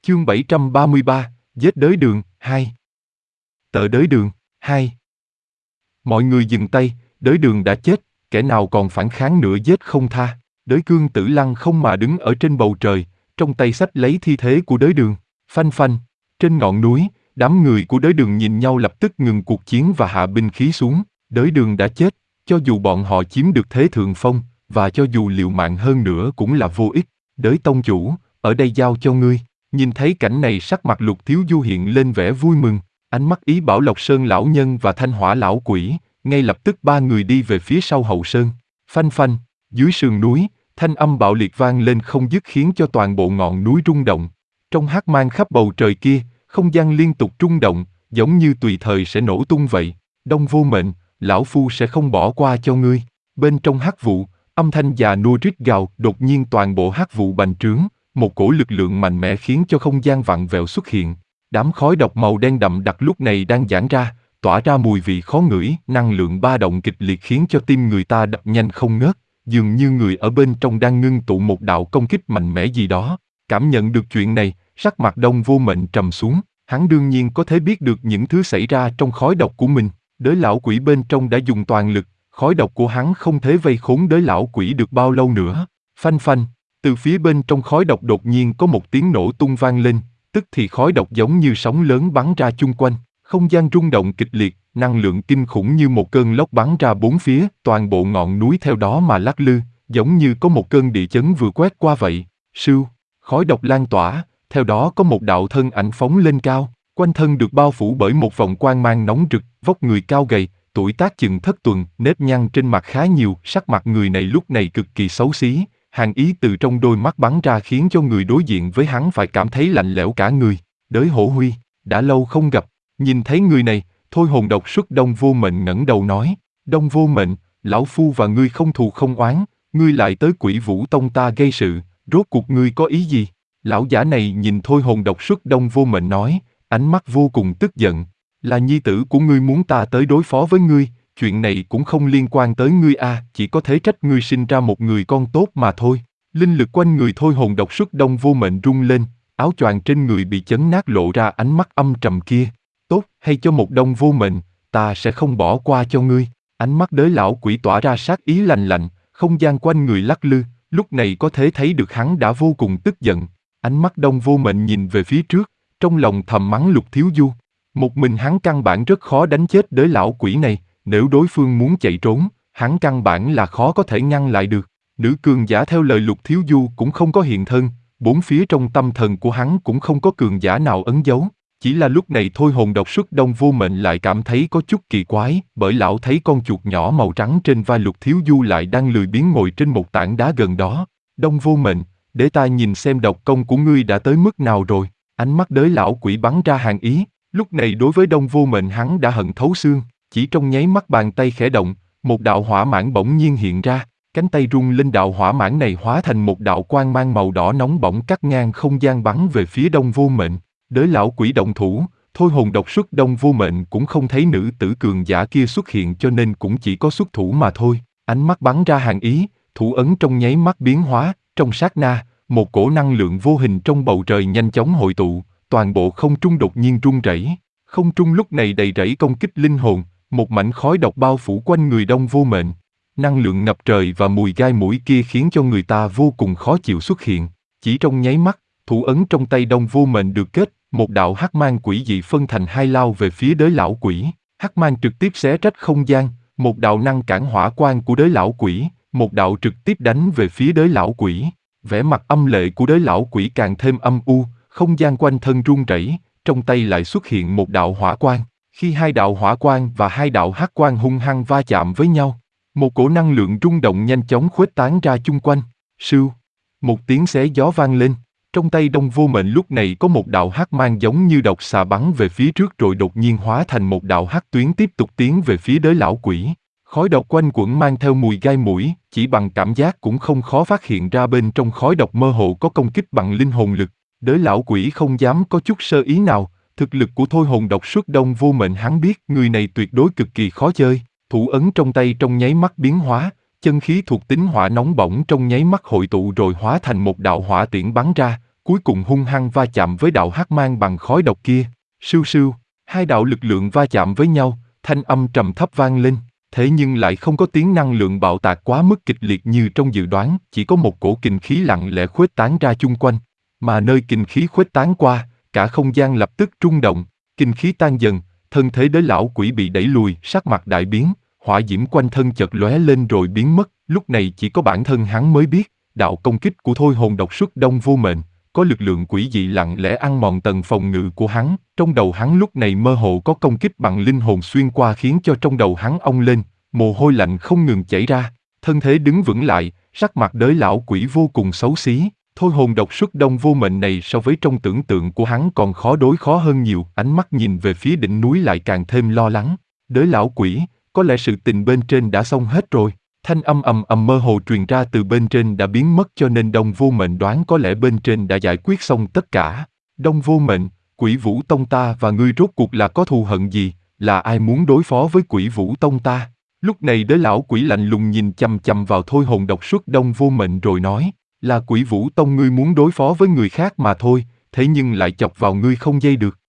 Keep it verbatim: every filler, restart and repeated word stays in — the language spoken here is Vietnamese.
Chương bảy trăm ba mươi ba, Giết đới đường, hai. Tợ đới đường, hai. Mọi người dừng tay, đới đường đã chết, kẻ nào còn phản kháng nữa giết không tha. Đới cương tử lăng không mà đứng ở trên bầu trời, trong tay xách lấy thi thể của đới đường. Phanh phanh, trên ngọn núi, đám người của đới đường nhìn nhau lập tức ngừng cuộc chiến và hạ binh khí xuống. Đới đường đã chết, cho dù bọn họ chiếm được thế thượng phong, và cho dù liều mạng hơn nữa cũng là vô ích. Đới tông chủ, ở đây giao cho ngươi. Nhìn thấy cảnh này sắc mặt Lục Thiếu Du hiện lên vẻ vui mừng, ánh mắt ý bảo Lộc Sơn lão nhân và Thanh Hỏa lão quỷ, ngay lập tức ba người đi về phía sau hậu sơn. Phanh phanh, dưới sườn núi, thanh âm bạo liệt vang lên không dứt khiến cho toàn bộ ngọn núi rung động. Trong hắc mang khắp bầu trời kia, không gian liên tục rung động, giống như tùy thời sẽ nổ tung vậy. Đông Vô Mệnh, lão phu sẽ không bỏ qua cho ngươi. Bên trong hắc vụ, âm thanh già nua rít gào, đột nhiên toàn bộ hắc vụ bành trướng. Một cổ lực lượng mạnh mẽ khiến cho không gian vặn vẹo xuất hiện. Đám khói độc màu đen đậm đặc lúc này đang giãn ra, tỏa ra mùi vị khó ngửi, năng lượng ba động kịch liệt khiến cho tim người ta đập nhanh không ngớt, dường như người ở bên trong đang ngưng tụ một đạo công kích mạnh mẽ gì đó. Cảm nhận được chuyện này, sắc mặt Đông Vô Mệnh trầm xuống, hắn đương nhiên có thể biết được những thứ xảy ra trong khói độc của mình. Đới lão quỷ bên trong đã dùng toàn lực, khói độc của hắn không thể vây khốn đới lão quỷ được bao lâu nữa. Phanh phanh. Từ phía bên trong khói độc đột nhiên có một tiếng nổ tung vang lên, tức thì khói độc giống như sóng lớn bắn ra chung quanh, không gian rung động kịch liệt, năng lượng kinh khủng như một cơn lốc bắn ra bốn phía, toàn bộ ngọn núi theo đó mà lắc lư, giống như có một cơn địa chấn vừa quét qua vậy. Sưu, khói độc lan tỏa, theo đó có một đạo thân ảnh phóng lên cao, quanh thân được bao phủ bởi một vòng quang mang nóng rực, vóc người cao gầy, tuổi tác chừng thất tuần, nếp nhăn trên mặt khá nhiều, sắc mặt người này lúc này cực kỳ xấu xí. Hàn ý từ trong đôi mắt bắn ra khiến cho người đối diện với hắn phải cảm thấy lạnh lẽo cả người. Đới Hổ Huy, đã lâu không gặp, nhìn thấy người này, Thôi Hồn độc xuất Đông Vô Mệnh ngẩng đầu nói, Đông Vô Mệnh, lão phu và ngươi không thù không oán, ngươi lại tới Quỷ Vũ Tông ta gây sự, rốt cuộc ngươi có ý gì? Lão giả này nhìn Thôi Hồn độc xuất Đông Vô Mệnh nói, ánh mắt vô cùng tức giận, là nhi tử của ngươi muốn ta tới đối phó với ngươi. Chuyện này cũng không liên quan tới ngươi a, à, chỉ có thể trách ngươi sinh ra một người con tốt mà thôi. Linh lực quanh người Thôi Hồn độc xuất Đông Vô Mệnh rung lên, áo choàng trên người bị chấn nát lộ ra ánh mắt âm trầm kia. Tốt hay cho một Đông Vô Mệnh, ta sẽ không bỏ qua cho ngươi. Ánh mắt đới lão quỷ tỏa ra sát ý lạnh lạnh, không gian quanh người lắc lư, lúc này có thể thấy được hắn đã vô cùng tức giận. Ánh mắt Đông Vô Mệnh nhìn về phía trước, trong lòng thầm mắng Lục Thiếu Du. Một mình hắn căn bản rất khó đánh chết đới lão quỷ này. Nếu đối phương muốn chạy trốn, hắn căn bản là khó có thể ngăn lại được. Nữ cường giả theo lời Lục Thiếu Du cũng không có hiện thân, bốn phía trong tâm thần của hắn cũng không có cường giả nào ấn dấu. Chỉ là lúc này Thôi Hồn độc xuất Đông Vô Mệnh lại cảm thấy có chút kỳ quái, bởi lão thấy con chuột nhỏ màu trắng trên vai Lục Thiếu Du lại đang lười biếng ngồi trên một tảng đá gần đó. Đông Vô Mệnh, để ta nhìn xem độc công của ngươi đã tới mức nào rồi. Ánh mắt đới lão quỷ bắn ra hàn ý, lúc này đối với Đông Vô Mệnh hắn đã hận thấu xương. Chỉ trong nháy mắt bàn tay khẽ động, một đạo hỏa mãn bỗng nhiên hiện ra, cánh tay rung lên đạo hỏa mãn này hóa thành một đạo quang mang màu đỏ nóng bỏng cắt ngang không gian bắn về phía Đông Vô Mệnh. Đới lão quỷ động thủ, Thôi Hồn độc xuất Đông Vô Mệnh cũng không thấy nữ tử cường giả kia xuất hiện cho nên cũng chỉ có xuất thủ mà thôi. Ánh mắt bắn ra hàn ý, thủ ấn trong nháy mắt biến hóa, trong sát na, một cổ năng lượng vô hình trong bầu trời nhanh chóng hội tụ, toàn bộ không trung đột nhiên rung rẩy. Không trung lúc này đầy rẫy công kích linh hồn. Một mảnh khói độc bao phủ quanh người Đông Vô Mệnh. Năng lượng ngập trời và mùi gai mũi kia khiến cho người ta vô cùng khó chịu xuất hiện. Chỉ trong nháy mắt, thủ ấn trong tay Đông Vô Mệnh được kết, một đạo hắc mang quỷ dị phân thành hai lao về phía đới lão quỷ. Hắc mang trực tiếp xé rách không gian, một đạo ngăn cản hỏa quang của đới lão quỷ, một đạo trực tiếp đánh về phía đới lão quỷ. Vẻ mặt âm lệ của đới lão quỷ càng thêm âm u, không gian quanh thân run rẩy, trong tay lại xuất hiện một đạo hỏa quang. Khi hai đạo hỏa quang và hai đạo hắc quang hung hăng va chạm với nhau, một cổ năng lượng rung động nhanh chóng khuếch tán ra chung quanh. Sưu, một tiếng xé gió vang lên, trong tay Đông Vô Mệnh lúc này có một đạo hắc mang giống như độc xà bắn về phía trước rồi đột nhiên hóa thành một đạo hắc tuyến tiếp tục tiến về phía đới lão quỷ. Khói độc quanh quẩn mang theo mùi gai mũi, chỉ bằng cảm giác cũng không khó phát hiện ra bên trong khói độc mơ hồ có công kích bằng linh hồn lực. Đới lão quỷ không dám có chút sơ ý nào. Thực lực của Thôi Hồn độc xuất Đông Vô Mệnh hắn biết người này tuyệt đối cực kỳ khó chơi. Thủ ấn trong tay trong nháy mắt biến hóa, chân khí thuộc tính hỏa nóng bỏng trong nháy mắt hội tụ rồi hóa thành một đạo hỏa tiễn bắn ra, cuối cùng hung hăng va chạm với đạo hắc mang bằng khói độc kia. Sưu sưu, hai đạo lực lượng va chạm với nhau, thanh âm trầm thấp vang lên, thế nhưng lại không có tiếng năng lượng bạo tạc quá mức kịch liệt như trong dự đoán, chỉ có một cổ kình khí lặng lẽ khuếch tán ra chung quanh, mà nơi kình khí khuếch tán qua, cả không gian lập tức rung động, kình khí tan dần, thân thế đới lão quỷ bị đẩy lùi, sắc mặt đại biến, hỏa diễm quanh thân chợt lóe lên rồi biến mất, lúc này chỉ có bản thân hắn mới biết, đạo công kích của thôi hồn độc xuất đông vô mệnh, có lực lượng quỷ dị lặng lẽ ăn mòn tầng phòng ngự của hắn, trong đầu hắn lúc này mơ hồ có công kích bằng linh hồn xuyên qua khiến cho trong đầu hắn ong lên, mồ hôi lạnh không ngừng chảy ra, thân thế đứng vững lại, sắc mặt đới lão quỷ vô cùng xấu xí. Thôi hồn độc xuất đông vô mệnh này so với trong tưởng tượng của hắn còn khó đối khó hơn nhiều, ánh mắt nhìn về phía đỉnh núi lại càng thêm lo lắng. Đới lão quỷ, có lẽ sự tình bên trên đã xong hết rồi. Thanh âm ầm ầm mơ hồ truyền ra từ bên trên đã biến mất cho nên Đông Vô Mệnh đoán có lẽ bên trên đã giải quyết xong tất cả. Đông Vô Mệnh, Quỷ Vũ Tông ta và ngươi rốt cuộc là có thù hận gì, là ai muốn đối phó với Quỷ Vũ Tông ta? Lúc này đới lão quỷ lạnh lùng nhìn chằm chằm vào thôi hồn độc xuất Đông Vô Mệnh rồi nói, là Quỷ Vũ Tông ngươi muốn đối phó với người khác mà thôi, thế nhưng lại chọc vào ngươi không dây được.